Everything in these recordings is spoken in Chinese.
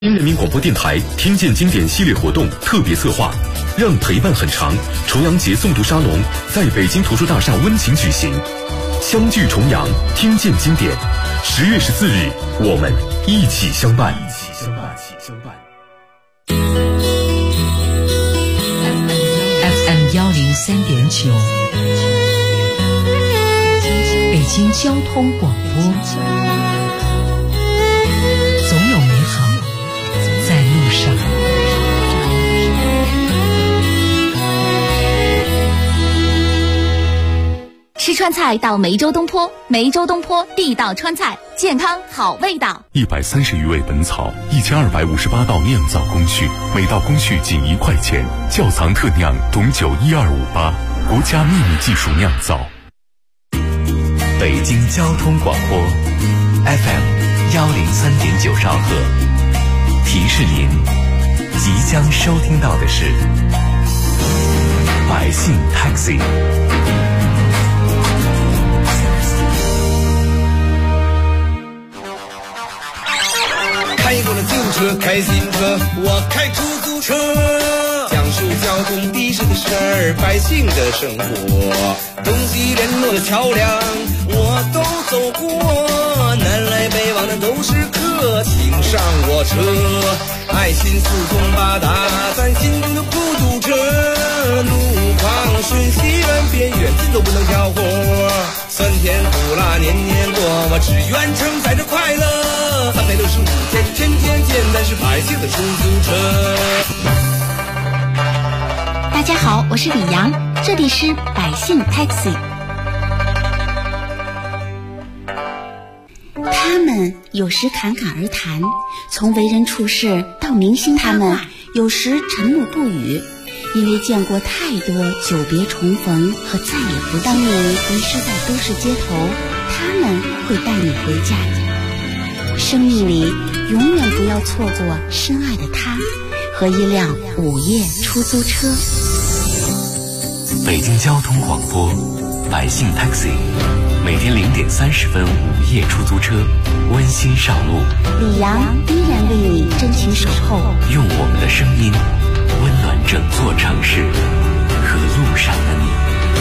新人民广播电台听见经典系列活动特别策划，让陪伴很长重阳节诵读沙龙在北京图书大厦温情举行，相聚重阳，听见经典。10月14日，我们一起相伴。 FM 103.9，北京交通广播，总有美好在路上。 吃川菜到梅州东坡，梅州东坡地道川菜，健康好味道。 130余味本草，1258道酿造工序，每道工序仅1块钱。窖藏特酿董酒12588，国家秘密技术酿造。 北京交通广播 FM 103.9兆赫，提示您即将收听到的是百姓 Taxi。 开过了旧车，开新车，我开出租车，讲述交通的士的事儿，百姓的生活，东西联络的桥梁我都走过，南来北往的都是客，请上我车，爱心四通八达，咱心中的孤独车，路旁瞬息万变，远近都不能挑活，酸甜苦辣年年过，我只愿承载着快乐，365天天天见，咱是百姓的出租车。 大家好，我是李阳，这里是百姓 Taxi。 他们有时侃侃而谈，从为人处事到明星他们有时沉默不语，因为见过太多久别重逢和再也不当你遗失在都市街头，他们会带你回家。生命里永远不要错过深爱的他和一辆午夜出租车。 北京交通广播百姓 Taxi， 每天0点30分午夜出租车，温馨上路。 李阳依然为你真情守候， 用我们的声音温暖整座城市和路上的你。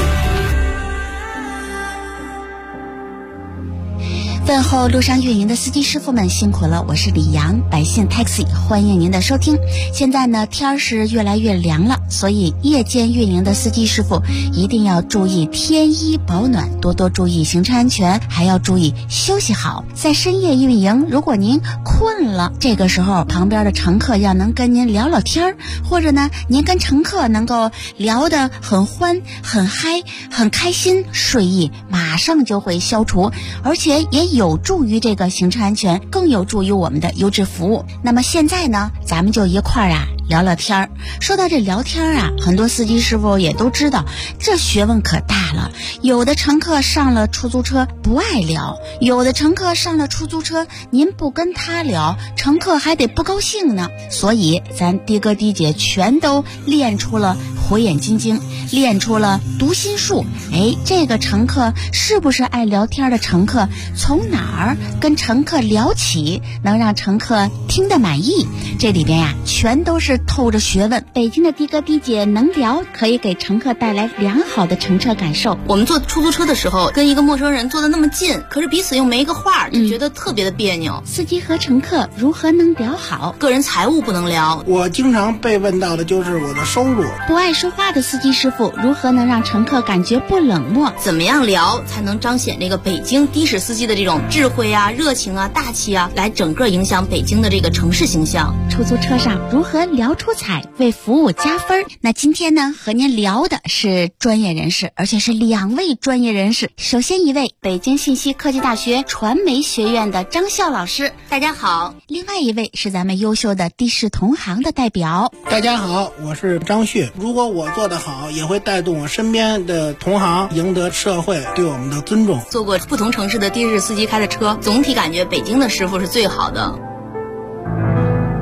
问候路上运营的司机师傅们辛苦了，我是李阳，百姓 Taxi， 欢迎您的收听。现在呢，天是越来越凉了，所以夜间运营的司机师傅一定要注意添衣保暖，多多注意行车安全，还要注意休息好。在深夜运营，如果您困了，这个时候旁边的乘客要能跟您聊聊天，或者呢，您跟乘客能够聊得很欢、很嗨、很开心，睡意马上就会消除，而且也有助于这个行车安全，更有助于我们的优质服务。那么现在呢，咱们就一块儿聊聊天儿。说到这聊天啊，很多司机师傅也都知道，这学问可大了。有的乘客上了出租车不爱聊，有的乘客上了出租车您不跟他聊，乘客还得不高兴呢。所以咱的哥的姐全都练出了火眼金睛，练出了读心术。这个乘客是不是爱聊天的乘客，从哪儿跟乘客聊起，能让乘客听得满意，这里边全都是透着学问。北京的的哥的姐能聊，可以给乘客带来良好的乘车感受。 我们坐出租车的时候，跟一个陌生人坐得那么近，可是彼此又没一个话，就觉得特别的别扭。 司机和乘客如何能聊好？ 个人财务不能聊。 我经常被问到的就是我的收入。 不爱说话的司机师傅如何能让乘客感觉不冷漠？ 怎么样聊才能彰显这个北京的士司机的这种智慧啊、热情啊、大气啊，来整个影响北京的这个城市形象？ 出租车上如何聊出彩，为服务加分？那今天呢，和您聊的是专业人士，而且是2位专业人士。首先一位，北京信息科技大学传媒学院的张笑老师， 大家好。 另外一位是咱们优秀的的士同行的代表， 大家好，我是张旭。如果我做得好，也会带动我身边的同行赢得社会对我们的尊重。 坐过不同城市的的士司机开的车，总体感觉北京的师傅是最好的。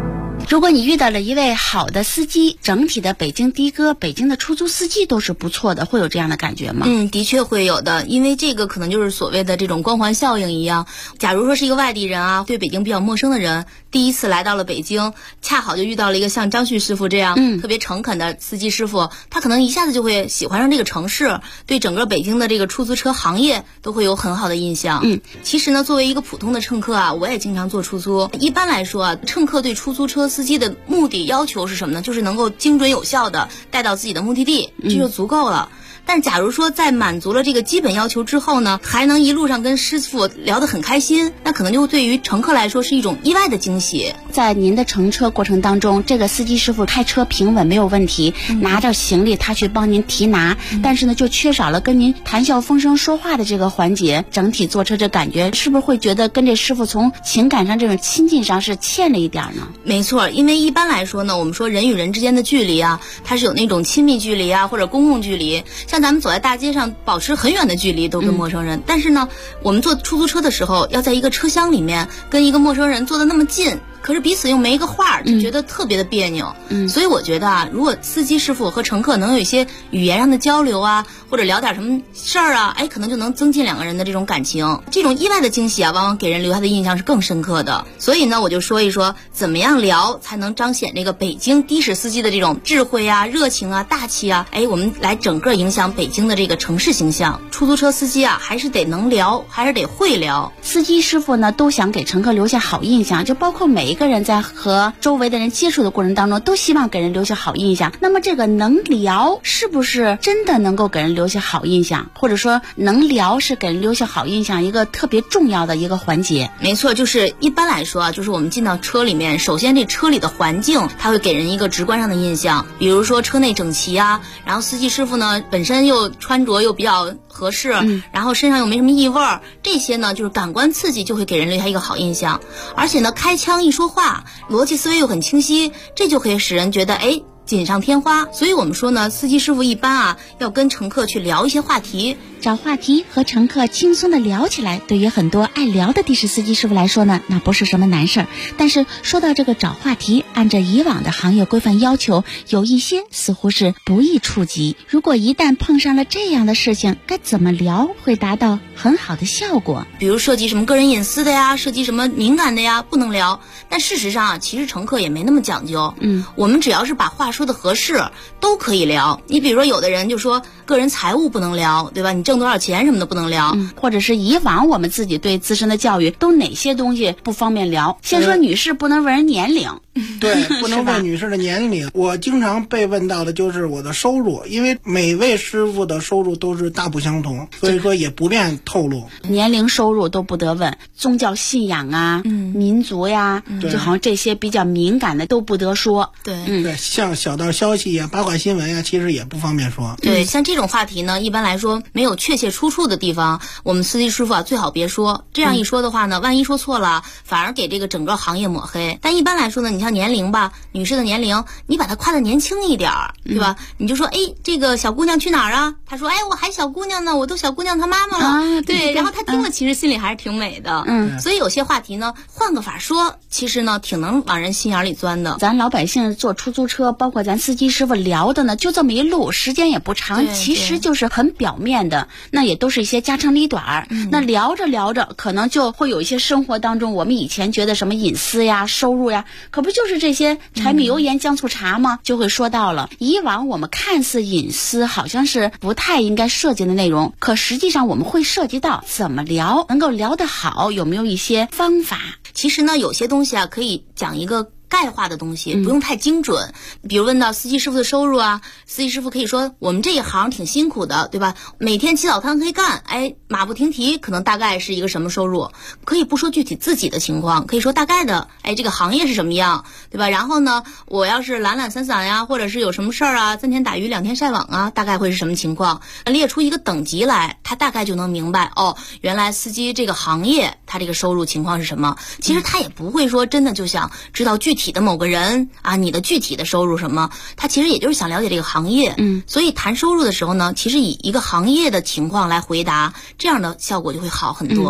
如果你遇到了一位好的司机，整体的北京的哥、北京的出租司机都是不错的，会有这样的感觉吗？ 的确会有的，因为这个可能就是所谓的这种光环效应一样。假如说是一个外地人啊，对北京比较陌生的人，第一次来到了北京，恰好就遇到了一个像张旭师傅这样特别诚恳的司机师傅，他可能一下子就会喜欢上这个城市，对整个北京的这个出租车行业都会有很好的印象。其实呢，作为一个普通的乘客啊，我也经常做出租。一般来说啊，乘客对出租车司机的目的要求是什么呢？就是能够精准有效的带到自己的目的地，这就足够了。但假如说在满足了这个基本要求之后呢，还能一路上跟师傅聊得很开心，那可能就对于乘客来说是一种意外的惊喜。 在您的乘车过程当中，这个司机师傅开车平稳没有问题，拿着行李他去帮您提拿，但是呢就缺少了跟您谈笑风生说话的这个环节，整体坐车这感觉是不是会觉得跟这师傅从情感上这种亲近上是欠了一点呢？ 没错，因为一般来说呢，我们说人与人之间的距离啊，它是有那种亲密距离啊，或者公共距离，像咱们走在大街上保持很远的距离都跟陌生人，但是呢我们坐出租车的时候要在一个车厢里面跟一个陌生人坐得那么近，可是彼此又没一个话，就觉得特别的别扭。所以我觉得啊，如果司机师傅和乘客能有一些语言上的交流啊，或者聊点什么事儿啊，可能就能增进两个人的这种感情。这种意外的惊喜啊，往往给人留下的印象是更深刻的。所以呢，我就说一说怎么样聊才能彰显这个北京的士司机的这种智慧啊、热情啊、大气啊，我们来整个影响北京的这个城市形象。出租车司机啊，还是得能聊，还是得会聊。 司机师傅呢，都想给乘客留下好印象，就包括每一个人在和周围的人接触的过程当中，都希望给人留下好印象。那么这个能聊是不是真的能够给人留下好印象，或者说能聊是给人留下好印象一个特别重要的一个环节？ 没错，就是一般来说啊，就是我们进到车里面，首先这车里的环境它会给人一个直观上的印象，比如说车内整齐啊，然后司机师傅呢本身又穿着又比较合适，然后身上又没什么异味，这些呢就是感官刺激就会给人留下一个好印象。而且呢，开腔一说话，逻辑思维又很清晰，这就可以使人觉得锦上添花。所以我们说呢，司机师傅一般啊要跟乘客去聊一些话题， 找话题和乘客轻松的聊起来，对于很多爱聊的的士司机师傅来说呢，那不是什么难事儿。但是说到这个找话题，按照以往的行业规范要求，有一些似乎是不易触及。如果一旦碰上了这样的事情，该怎么聊会达到很好的效果？ 比如涉及什么个人隐私的呀，涉及什么敏感的呀，不能聊。但事实上啊，其实乘客也没那么讲究。我们只要是把话说的合适，都可以聊。你比如说有的人就说个人财务不能聊，对吧？你挣多少钱什么的不能聊， 或者是以往我们自己对自身的教育都哪些东西不方便聊。先说女士不能问人年龄， 对，不能问女士的年龄。我经常被问到的就是我的收入，因为每位师傅的收入都是大不相同，所以说也不便透露。 年龄、收入都不得问，宗教信仰啊，民族呀，就好像这些比较敏感的都不得说。 对，像小道消息呀、八卦新闻呀，其实也不方便说。 对，像这种话题呢，一般来说没有确切出处的地方，我们司机师傅啊最好别说。这样一说的话呢，万一说错了，反而给这个整个行业抹黑。但一般来说呢，你像年龄吧，女士的年龄，你把她夸得年轻一点，对吧？你就说，这个小姑娘去哪儿啊？她说，我还小姑娘呢，我都小姑娘她妈妈了。对，然后她听了其实心里还是挺美的。所以有些话题呢，换个法说，其实呢挺能往人心眼里钻的。 咱老百姓坐出租车，包括咱司机师傅聊的呢，就这么一路，时间也不长，其实就是很表面的，那也都是一些家长里短。那聊着聊着，可能就会有一些生活当中我们以前觉得什么隐私呀、收入呀，可不就是这些柴米油盐酱醋茶吗？就会说到了。以往我们看似隐私好像是不太应该涉及的内容，可实际上我们会涉及到怎么聊能够聊得好，有没有一些方法？ 其实呢，有些东西啊可以讲一个概化的东西，不用太精准。比如问到司机师傅的收入啊，司机师傅可以说我们这一行挺辛苦的，对吧？每天起早贪黑干，马不停蹄，可能大概是一个什么收入？可以不说具体自己的情况，可以说大概的，这个行业是什么样，对吧？然后呢，我要是懒懒散散呀，或者是有什么事儿啊，3天打鱼2天晒网啊，大概会是什么情况？列出一个等级来，他大概就能明白原来司机这个行业他这个收入情况是什么。其实他也不会说真的就想知道具体的某个人啊，你的具体的收入什么，他其实也就是想了解这个行业。所以谈收入的时候呢，其实以一个行业的情况来回答，这样的效果就会好很多。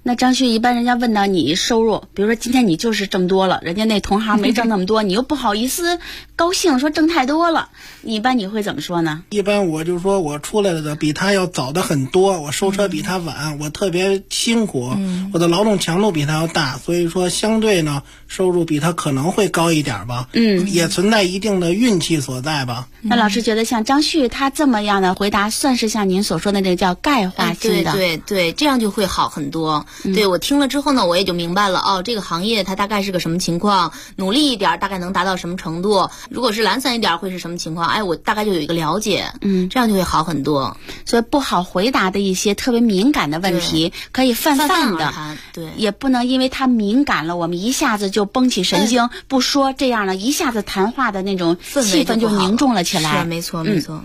那张旭，一般人家问到你收入，比如说今天你就是挣多了，人家那同行没挣那么多，你又不好意思高兴说挣太多了，一般你会怎么说呢？ 一般我就说我出来的比他要早的很多，我收车比他晚，我特别辛苦，我的劳动强度比他要大，所以说相对呢收入比他可能会高一点吧，也存在一定的运气所在吧。 那老师觉得像张旭他这么样的回答，算是像您所说的那个叫概化性的， 对，这样就会好很多。对，我听了之后呢，我也就明白了，这个行业它大概是个什么情况，努力一点大概能达到什么程度，如果是懒散一点会是什么情况，我大概就有一个了解，这样就会好很多。 所以不好回答的一些特别敏感的问题，可以泛泛的谈，对， 也不能因为它敏感了，我们一下子就绷起神经，不说，这样呢，一下子谈话的那种气氛就凝重了起来。 是，没错，没错。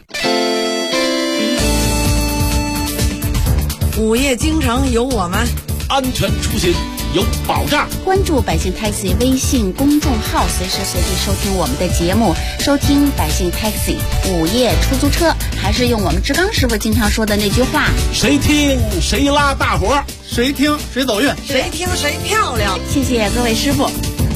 午夜京城有我们， 安全出行有保障。 关注百姓 Taxi 微信公众号，随时随地收听我们的节目，收听百姓 Taxi 午夜出租车，还是用我们志刚师傅经常说的那句话： 谁听谁拉大伙， 谁听谁走运， 谁听谁漂亮。 谢谢各位师傅。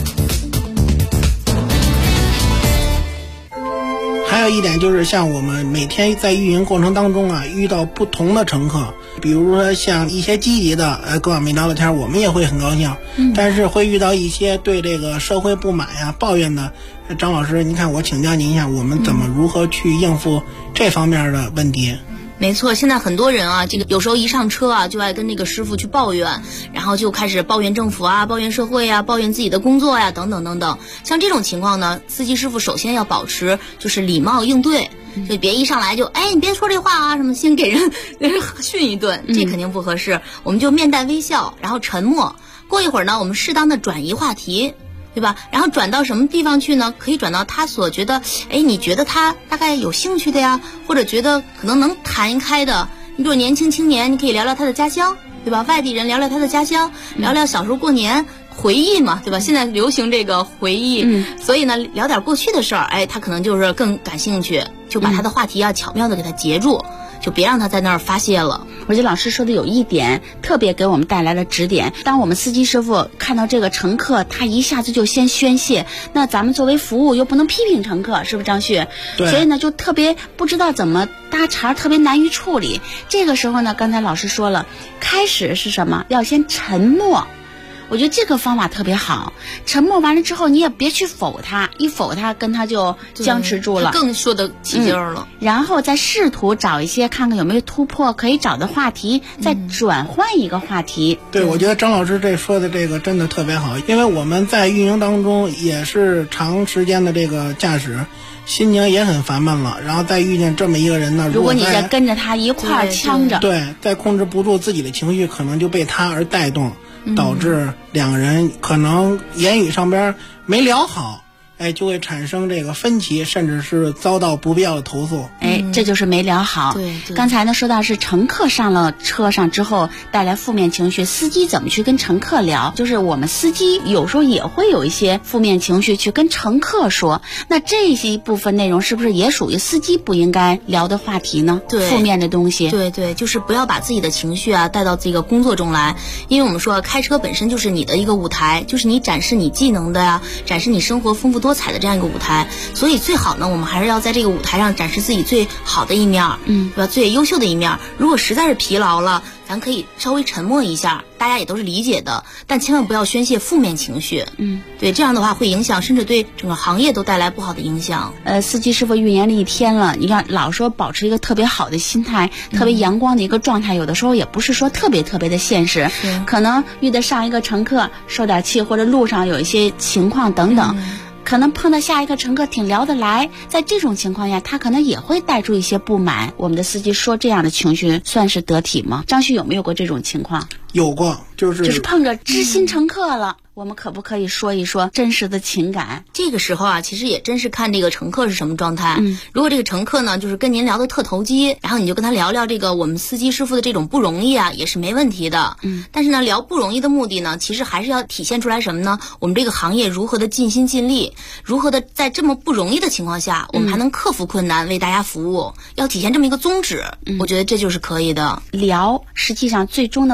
还有一点就是像我们每天在运营过程当中啊，遇到不同的乘客，比如说像一些积极的，跟我们聊聊天，我们也会很高兴。但是会遇到一些对这个社会不满呀、抱怨的，张老师，您看我请教您一下，我们如何去应付这方面的问题？ 没错，现在很多人啊，这个有时候一上车啊，就爱跟那个师傅去抱怨，然后就开始抱怨政府啊，抱怨社会啊，抱怨自己的工作呀，等等等等。像这种情况呢，司机师傅首先要保持就是礼貌应对，就别一上来就你别说这话啊什么，先给人训一顿，这肯定不合适。我们就面带微笑，然后沉默。过一会儿呢，我们适当的转移话题。对吧？然后转到什么地方去呢？可以转到他所觉得，你觉得他大概有兴趣的呀，或者觉得可能能谈开的。你比如年轻青年，你可以聊聊他的家乡，对吧？外地人聊聊他的家乡，聊聊小时候过年回忆嘛，对吧？现在流行这个回忆，所以呢，聊点过去的事儿，他可能就是更感兴趣，就把他的话题啊巧妙的给他截住。就别让他在那儿发泄了。 我觉得老师说的有一点特别给我们带来了指点，当我们司机师傅看到这个乘客他一下子就先宣泄，那咱们作为服务又不能批评乘客，是不是张旭？ 对。 所以呢就特别不知道怎么搭茬，特别难于处理。这个时候呢，刚才老师说了，开始是什么？要先沉默。我觉得这个方法特别好，沉默完了之后你也别去否他，一否他跟他就僵持住了， 他更说得起劲儿了。 然后再试图找一些看看有没有突破可以找的话题，再转换一个话题。 对，我觉得张老师这说的这个真的特别好，因为我们在运营当中也是长时间的这个驾驶，心情也很烦闷了，然后再遇见这么一个人呢， 如果你再跟着他一块儿呛着， 对，再控制不住自己的情绪，可能就被他而带动，导致两个人可能言语上边没聊好，就会产生这个分歧，甚至是遭到不必要的投诉。 这就是没聊好。 对， 刚才呢说到是乘客上了车上之后带来负面情绪，司机怎么去跟乘客聊？就是我们司机有时候也会有一些负面情绪去跟乘客说，那这些部分内容是不是也属于司机不应该聊的话题呢？ 对， 负面的东西。 对，就是不要把自己的情绪啊带到这个工作中来，因为我们说开车本身就是你的一个舞台，就是你展示你技能的呀，展示你生活丰富多彩的这样一个舞台，所以最好呢，我们还是要在这个舞台上展示自己最好的一面，对吧？最优秀的一面。如果实在是疲劳了，咱可以稍微沉默一下，大家也都是理解的，但千万不要宣泄负面情绪。对，这样的话会影响，甚至对整个行业都带来不好的影响。 司机师傅运营了一天了，你看老说保持一个特别好的心态，特别阳光的一个状态，有的时候也不是说特别的现实，可能遇得上一个乘客受点气，或者路上有一些情况等等。可能碰到下一个乘客挺聊得来，在这种情况下他可能也会带出一些不满，我们的司机说这样的情绪算是得体吗？张旭有没有过这种情况？ 有过，就是碰着知心乘客了，我们可不可以说一说真实的情感？ 这个时候啊，其实也真是看这个乘客是什么状态。如果这个乘客呢，就是跟您聊得特投机，然后你就跟他聊聊这个我们司机师傅的这种不容易啊，也是没问题的。但是呢，聊不容易的目的呢，其实还是要体现出来什么呢？我们这个行业如何的尽心尽力，如何的在这么不容易的情况下，我们还能克服困难，为大家服务，要体现这么一个宗旨。我觉得这就是可以的。 聊，实际上最终呢，我们还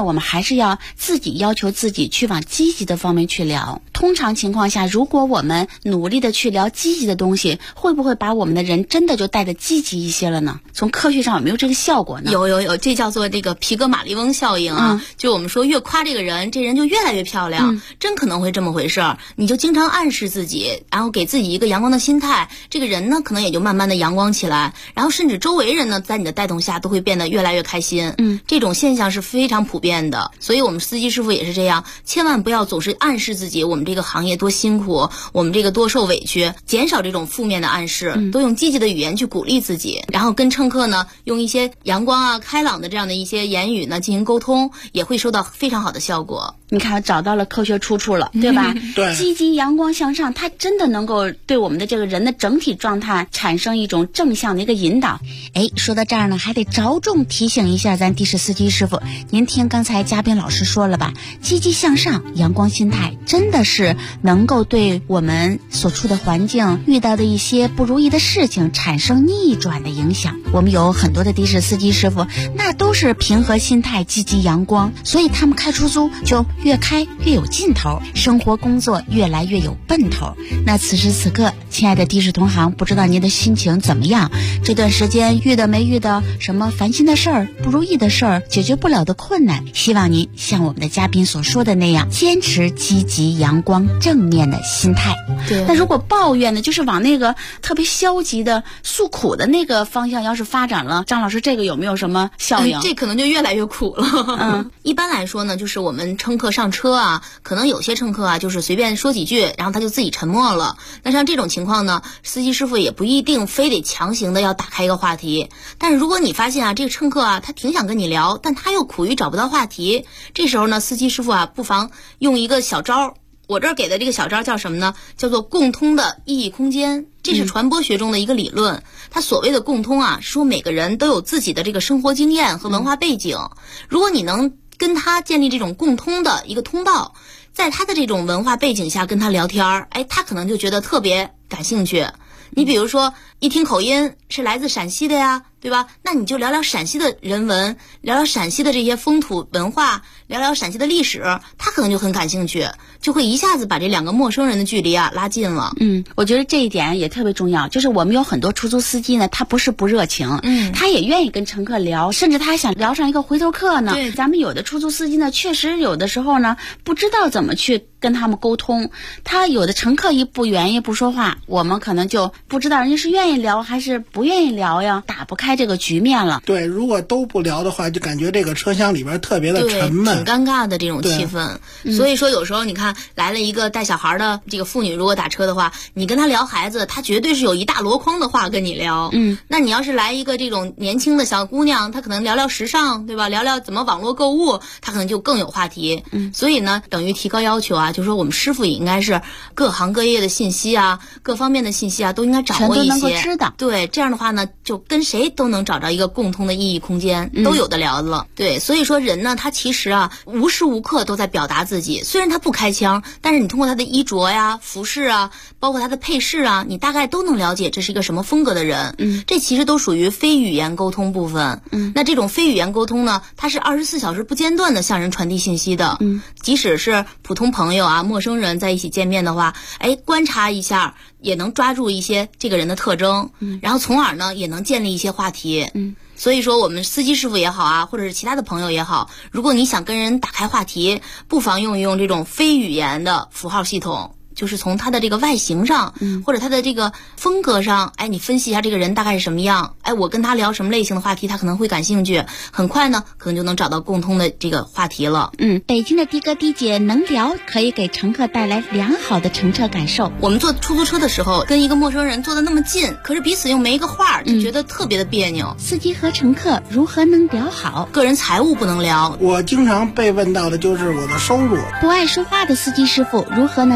是要自己要求自己去往积极的方面去聊。通常情况下，如果我们努力的去聊积极的东西，会不会把我们的人真的就带得积极一些了呢？从科学上有没有这个效果呢？ 有，这叫做这个皮格马利翁效应啊。就我们说越夸这个人，这人就越来越漂亮，真可能会这么回事儿。你就经常暗示自己，然后给自己一个阳光的心态，这个人呢可能也就慢慢的阳光起来，然后甚至周围人呢在你的带动下都会变得越来越开心。这种现象是非常普遍的，所以我们司机师傅也是这样，千万不要总是暗示自己我们这个行业多辛苦，我们这个多受委屈，减少这种负面的暗示，都用积极的语言去鼓励自己，然后跟乘客呢用一些阳光啊开朗的这样的一些言语呢进行沟通，也会收到非常好的效果。 你看找到了科学出处了，对吧？ 对， 积极阳光向上，它真的能够对我们的这个人的整体状态产生一种正向的一个引导。说到这儿呢，还得着重提醒一下咱的士司机师傅，您听刚才嘉宾老师说了吧，积极向上阳光心态真的是能够对我们所处的环境遇到的一些不如意的事情产生逆转的影响。我们有很多的的士司机师傅那都是平和心态积极阳光，所以他们开出租就越开越有劲头，生活工作越来越有奔头。那此时此刻，亲爱的的士同行，不知道您的心情怎么样？这段时间没遇到什么烦心的事儿、不如意的事儿、解决不了的困难，希望您像我们的嘉宾所说的那样，坚持积极阳光正面的心态。 对， 那如果抱怨呢，就是往那个特别消极的诉苦的那个方向要是发展了，张老师这个有没有什么效应？ 这可能就越来越苦了。一般来说呢，就是我们乘客上车啊，可能有些乘客啊就是随便说几句，然后他就自己沉默了。那像这种情况呢，司机师傅也不一定非得强行的要打开一个话题。但是如果你发现啊，这个乘客啊他挺想跟你聊，但他又苦于找不到话题，这时候呢，司机师傅啊不妨用一个小招。我这儿给的这个小招叫什么呢？叫做共通的意义空间。这是传播学中的一个理论。它所谓的共通啊，说每个人都有自己的这个生活经验和文化背景。如果你能跟他建立这种共通的一个通道，在他的这种文化背景下跟他聊天，他可能就觉得特别感兴趣。你比如说一听口音是来自陕西的呀，对吧？那你就聊聊陕西的人文，聊聊陕西的这些风土文化，聊聊陕西的历史，他可能就很感兴趣，就会一下子把这两个陌生人的距离啊拉近了。 我觉得这一点也特别重要，就是我们有很多出租司机呢，他不是不热情，他也愿意跟乘客聊，甚至他还想聊上一个回头客呢。 对， 咱们有的出租司机呢，确实有的时候呢，不知道怎么去跟他们沟通，他有的乘客一不愿意不说话，我们可能就不知道人家是愿意聊还是不愿意聊呀，打不开这个局面了。 对，如果都不聊的话，就感觉这个车厢里边特别的沉闷， 挺尴尬的这种气氛。所以说有时候你看来了一个带小孩的这个妇女，如果打车的话，你跟她聊孩子，她绝对是有一大箩筐的话跟你聊。那你要是来一个这种年轻的小姑娘，她可能聊聊时尚，对吧？聊聊怎么网络购物，她可能就更有话题。所以呢，等于提高要求啊，就是说我们师傅也应该是各行各业的信息啊，各方面的信息啊都应该掌握一些， 全都能够知道。 对，这样的话呢，就跟谁都能找着一个共同的意义空间，都有的聊了。对，所以说人呢，他其实啊无时无刻都在表达自己，虽然他不开腔，但是你通过他的衣着呀、服饰啊，包括他的配饰啊，你大概都能了解这是一个什么风格的人。这其实都属于非语言沟通部分。那这种非语言沟通呢，它是24小时不间断的向人传递信息的。即使是普通朋友啊、陌生人在一起见面的话，观察一下也能抓住一些这个人的特征，然后从而呢也能建立一些话题。所以说我们司机师傅也好啊，或者是其他的朋友也好，如果你想跟人打开话题，不妨用一用这种非语言的符号系统，就是从他的这个外形上，或者他的这个风格上，你分析一下这个人大概是什么样，我跟他聊什么类型的话题，他可能会感兴趣，很快呢，可能就能找到共通的这个话题了。 北京的的哥的姐能聊，可以给乘客带来良好的乘车感受。 我们坐出租车的时候，跟一个陌生人坐得那么近，可是彼此又没一个话，就觉得特别的别扭。 司机和乘客如何能聊好？ 个人财务不能聊。 我经常被问到的就是我的收入。 不爱说话的司机师傅如何能让乘客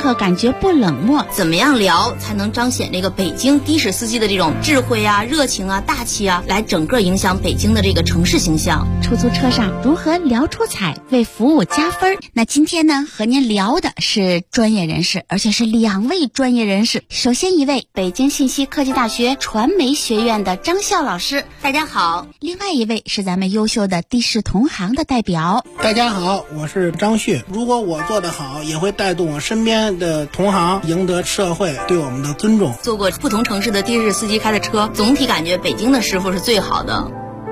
客感觉不冷漠？ 怎么样聊才能彰显这个北京的士司机的这种智慧啊、热情啊、大气啊，来整个影响北京的这个城市形象？ 出租车上如何聊出彩，为服务加分？那今天呢，和您聊的是专业人士，而且是2位专业人士。首先一位，北京信息科技大学传媒学院的张笑老师， 大家好。 另外一位是咱们优秀的的士同行的代表， 大家好，我是张旭。如果我做得好，也会带动我身边的同行赢得社会对我们的尊重。 做过不同城市的的士司机开的车，总体感觉北京的师傅是最好的。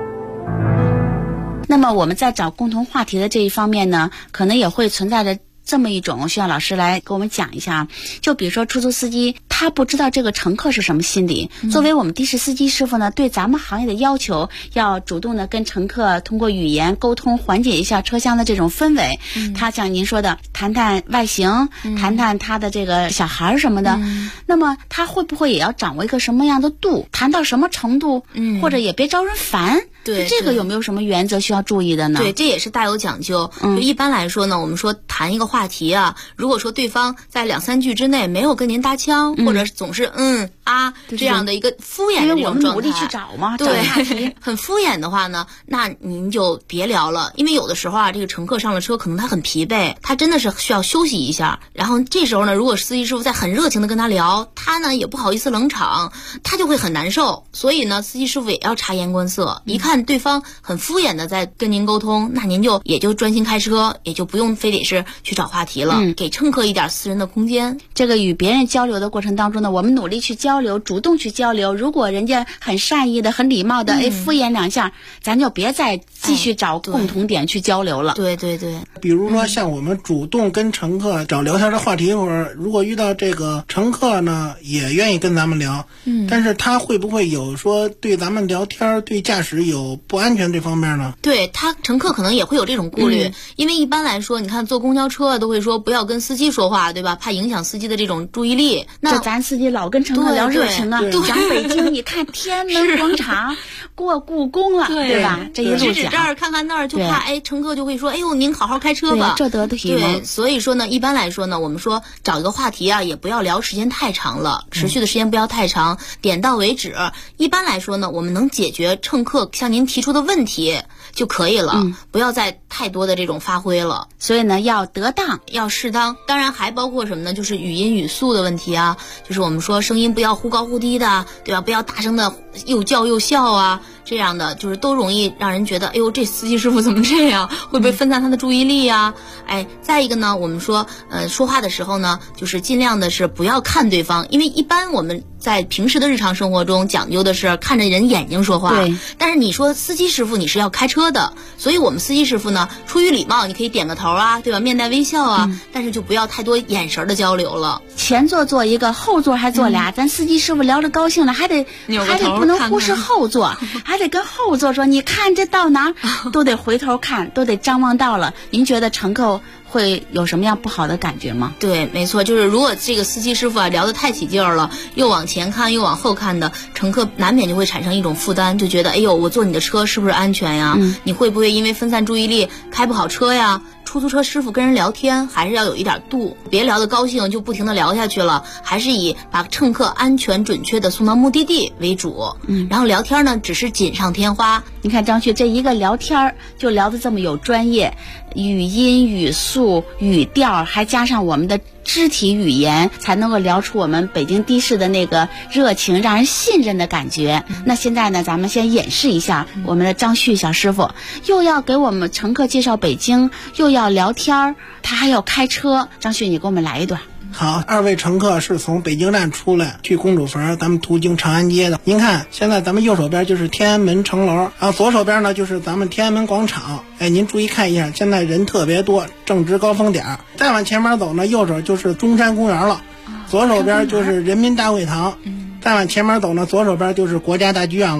那么我们在找共同话题的这一方面呢，可能也会存在着这么一种，需要老师来给我们讲一下。就比如说出租司机，他不知道这个乘客是什么心理。作为我们的士司机师傅呢，对咱们行业的要求，要主动的跟乘客通过语言沟通，缓解一下车厢的这种氛围。他像您说的，谈谈外形，谈谈他的这个小孩什么的。那么他会不会也要掌握一个什么样的度？谈到什么程度？或者也别招人烦。 对， 这个有没有什么原则需要注意的呢？ 对，这也是大有讲究。就一般来说呢，我们说谈一个话题啊，如果说对方在2-3句之内没有跟您搭腔，或者总是这样的一个敷衍的这种状态，因为我们努力去找嘛， 对，很敷衍的话呢，那您就别聊了。因为有的时候啊，这个乘客上了车，可能他很疲惫，他真的是需要休息一下。然后这时候呢，如果司机师傅在很热情的跟他聊，他呢也不好意思冷场，他就会很难受。所以呢，司机师傅也要察言观色，一看对方很敷衍的在跟您沟通，那您也就专心开车，也就不用非得是去找话题了，给乘客一点私人的空间。 这个与别人交流的过程当中呢，我们努力去交流，主动去交流。如果人家很善意的、很礼貌的，敷衍2下，咱就别再继续找共同点去交流了。 对对对。 比如说像我们主动跟乘客找聊天的话题，或者如果遇到这个乘客呢，也愿意跟咱们聊，但是他会不会有说对咱们聊天、对驾驶有不安全这方面呢？ 对，他乘客可能也会有这种顾虑，因为一般来说，你看坐公交车都会说不要跟司机说话，对吧？怕影响司机的这种注意力。 那咱司机老跟乘客聊热情啊，讲北京，你看天安门广场，过故宫了，对吧？这一路讲， 指指这儿看看那儿，就怕乘客就会说，哎呦，您好好开车吧。 这得体吗？ 对，所以说呢，一般来说呢，我们说找一个话题啊，也不要聊时间太长了，持续的时间不要太长，点到为止。一般来说呢，我们能解决乘客向您提出的问题就可以了，不要再太多的这种发挥了。 所以呢，要得当， 要适当。当然还包括什么呢？就是语音语速的问题啊，就是我们说声音不要忽高忽低的，对吧？不要大声的又叫又笑啊，这样的就是都容易让人觉得，哎呦，这司机师傅怎么这样？会不会分散他的注意力啊？再一个呢，我们说说话的时候呢，就是尽量的是不要看对方，因为一般我们在平时的日常生活中讲究的是看着人眼睛说话。 对。 但是你说司机师傅你是要开车的，所以我们司机师傅呢，出于礼貌，你可以点个头啊，对吧？面带微笑啊，但是就不要太多眼神的交流了。 前座坐一个，后座还坐俩，咱司机师傅聊着高兴了，还得不能忽视后座，还得跟后座说，你看这到哪儿都得回头看，都得张望到了。您觉得乘客会有什么样不好的感觉吗？ 对，没错，就是如果这个司机师傅啊聊得太起劲儿了，又往前看又往后看的，乘客难免就会产生一种负担，就觉得哎呦，我坐你的车是不是安全呀？你会不会因为分散注意力开不好车呀？出租车师傅跟人聊天还是要有一点度，别聊得高兴就不停地聊下去了，还是以把乘客安全准确地送到目的地为主。然后聊天呢只是锦上添花。 你看张旭这一个聊天就聊得这么有专业，语音语速语调还加上我们的肢体语言，才能够聊出我们北京的士的那个热情让人信任的感觉。那现在呢，咱们先演示一下我们的张旭小师傅，又要给我们乘客介绍北京，又要聊天，他还要开车。张旭，你给我们来一段。 好，2位乘客是从北京站出来去公主坟，咱们途经长安街的。您看，现在咱们右手边就是天安门城楼，然后左手边呢就是咱们天安门广场。您注意看一下，现在人特别多，正值高峰点。再往前面走呢，右手就是中山公园了，左手边就是人民大会堂。再往前面走呢，左手边就是国家大剧院了。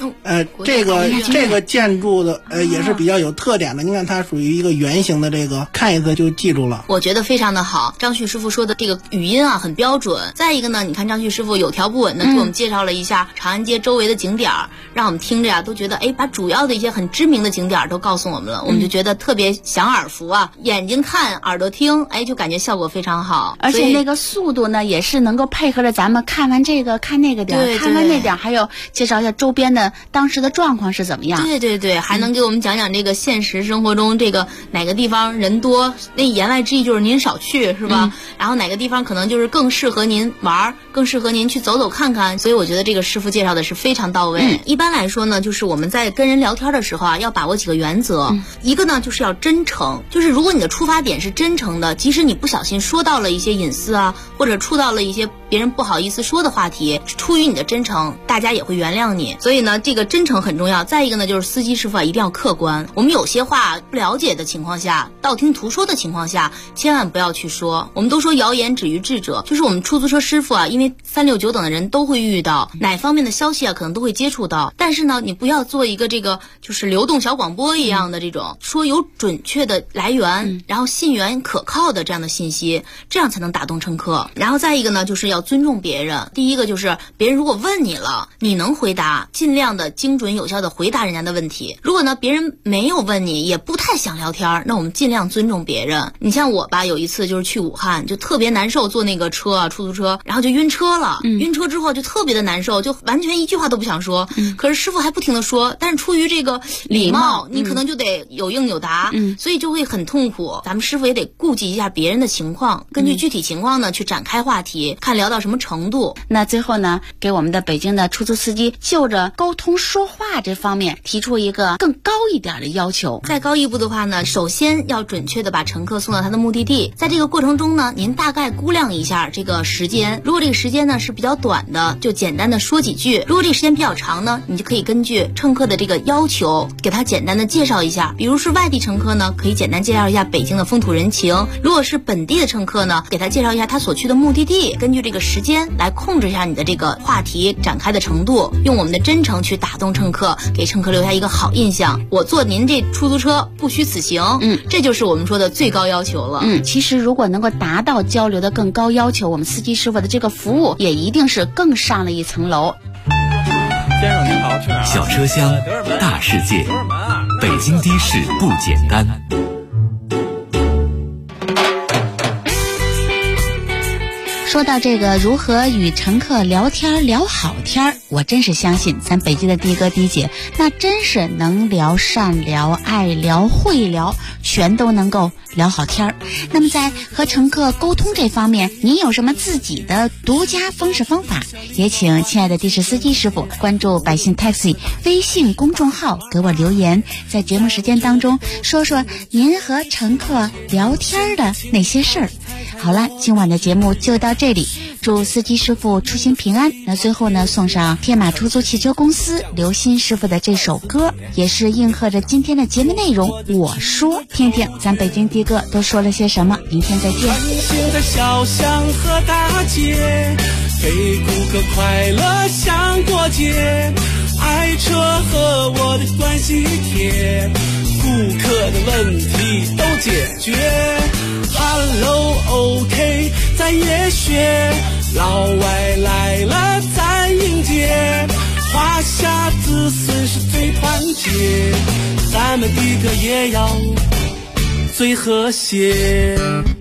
这个建筑的也是比较有特点的。你看它属于一个圆形的，这个看一次就记住了。 我觉得非常的好，张旭师傅说的这个语音啊很标准。再一个呢，你看张旭师傅有条不紊的给我们介绍了一下长安街周围的景点，让我们听着呀都觉得把主要的一些很知名的景点都告诉我们了，我们就觉得特别响耳福啊，眼睛看耳朵听，就感觉效果非常好。 而且那个速度呢也是能够配合着咱们看完这个看那个点，看完那点，还有介绍一下周边的当时的状况是怎么样。 对，还能给我们讲讲这个现实生活中这个哪个地方人多，那言外之意就是您少去，是吧？然后哪个地方可能就是更适合您玩，更适合您去走走看看。所以我觉得这个师傅介绍的是非常到位。一般来说呢，就是我们在跟人聊天的时候啊，要把握几个原则。一个呢就是要真诚，就是如果你的出发点是真诚的，即使你不小心说到了一些隐私啊，或者触到了一些别人不好意思说的话题，出于你的真诚，大家也会原谅你。所以呢，这个真诚很重要。再一个呢，就是司机师傅一定要客观。我们有些话不了解的情况下，道听途说的情况下，千万不要去说。我们都说谣言止于智者，就是我们出租车师傅啊，因为369等的人都会遇到哪方面的消息啊，可能都会接触到。但是呢，你不要做一个这个就是流动小广播一样的这种，说有准确的来源，然后信源可靠的这样的信息，这样才能打动乘客。然后再一个呢，就是要尊重别人。第一个就是别人如果问你了，你能回答，尽量的精准有效的回答人家的问题。如果呢别人没有问你，也不太想聊天，那我们尽量尊重别人。你像我吧，有一次就是去武汉，就特别难受，坐那个车啊，出租车，然后就晕车了。晕车之后就特别的难受，就完全一句话都不想说。可是师傅还不停的说，但是出于这个礼貌，你可能就得有应有答，所以就会很痛苦。咱们师傅也得顾及一下别人的情况，根据具体情况呢去展开话题，看聊到什么程度。 那最后呢，给我们的北京的出租司机就着沟通说话这方面提出一个更高一点的要求。 再高一步的话呢，首先要准确的把乘客送到他的目的地。在这个过程中呢，您大概估量一下这个时间，如果这个时间呢是比较短的，就简单的说几句；如果这个时间比较长呢，你就可以根据乘客的这个要求给他简单的介绍一下。比如是外地乘客呢，可以简单介绍一下北京的风土人情；如果是本地的乘客呢，给他介绍一下他所去的目的地。根据这个时间来控制一下你的这个话题展开的程度，用我们的真诚去打动乘客，给乘客留下一个好印象。我坐您这出租车不虚此行，这就是我们说的最高要求了。 其实如果能够达到交流的更高要求，我们司机师傅的这个服务也一定是更上了一层楼。 先生您好，去哪儿？ 小车厢，大世界，北京的士不简单。 说到这个如何与乘客聊天聊好天，我真是相信咱北京的的哥的姐那真是能聊善聊爱聊会聊，全都能够聊好天。那么在和乘客沟通这方面，您有什么自己的独家方式方法？也请亲爱的的士司机师傅关注百姓 Taxi 微信公众号给我留言，在节目时间当中说说您和乘客聊天的那些事儿。好了，今晚的节目就到这里，祝司机师傅出行平安。那最后呢，送上天马出租汽车公司刘鑫师傅的这首歌，也是应和着今天的节目内容。我说，听听咱北京的哥都说了些什么。明天再见。 繁星的小巷和大街，给顾客快乐像过节，爱车和我的关系贴，顾客的问题都解决。Hello OK 在夜学，老外来了咱迎接，华夏子孙是最团结，咱们的歌也要最和谐。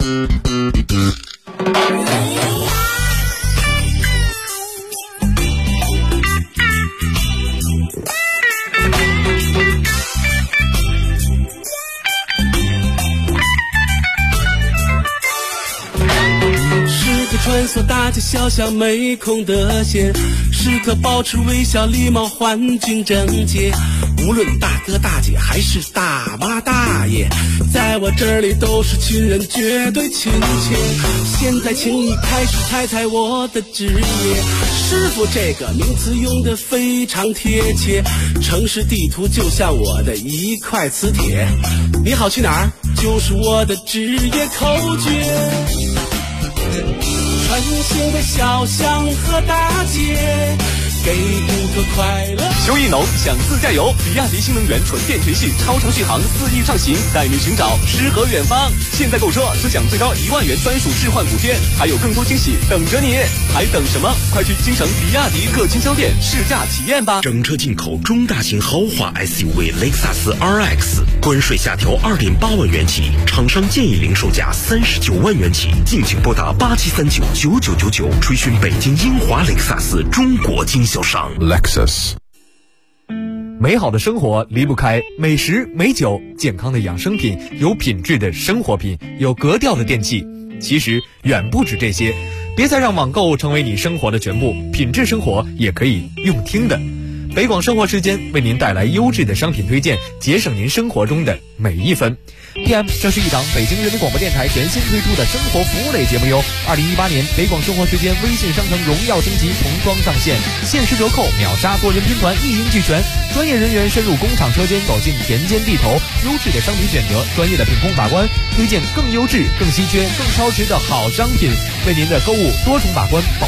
穿梭大街小巷没空的线，时刻保持微笑礼貌环境整洁，无论大哥大姐还是大妈大爷，在我这里都是亲人，绝对亲切。现在请你开始猜猜我的职业，师傅这个名词用得非常贴切，城市地图就像我的一块磁铁，你好去哪儿就是我的职业口诀。繁星的小巷和大街， 给顾客快乐。 休一农想自驾游，比亚迪新能源纯电全系超长续航4亿畅行，带你寻找诗和远方。现在购车只享最高1万元专属置换补贴，还有更多惊喜等着你，还等什么？快去京城比亚迪各经销店试驾体验吧！ 整车进口中大型豪华 SUV 雷克萨斯 RX， 关税下调2.8万元起，厂商建议零售价39万元起，敬请拨打87399999，垂询北京英华雷克萨斯中国经销商。 Lexus。美好的生活离不开美食美酒，健康的养生品，有品质的生活品，有格调的电器。其实远不止这些，别再让网购成为你生活的全部，品质生活也可以用听的。北广生活时间为您带来优质的商品推荐，节省您生活中的每一分。PM， 这是一档北京人民广播电台全新推出的生活服务类节目哟。2018年北广生活时间微信商城荣耀升级，童装上线，限时折扣，秒杀多人拼团，一应俱全。专业人员深入工厂车间，走进田间地头，优质的商品选择，专业的品控把关，推荐更优质、更稀缺、更超值的好商品，为您的购物多重把关保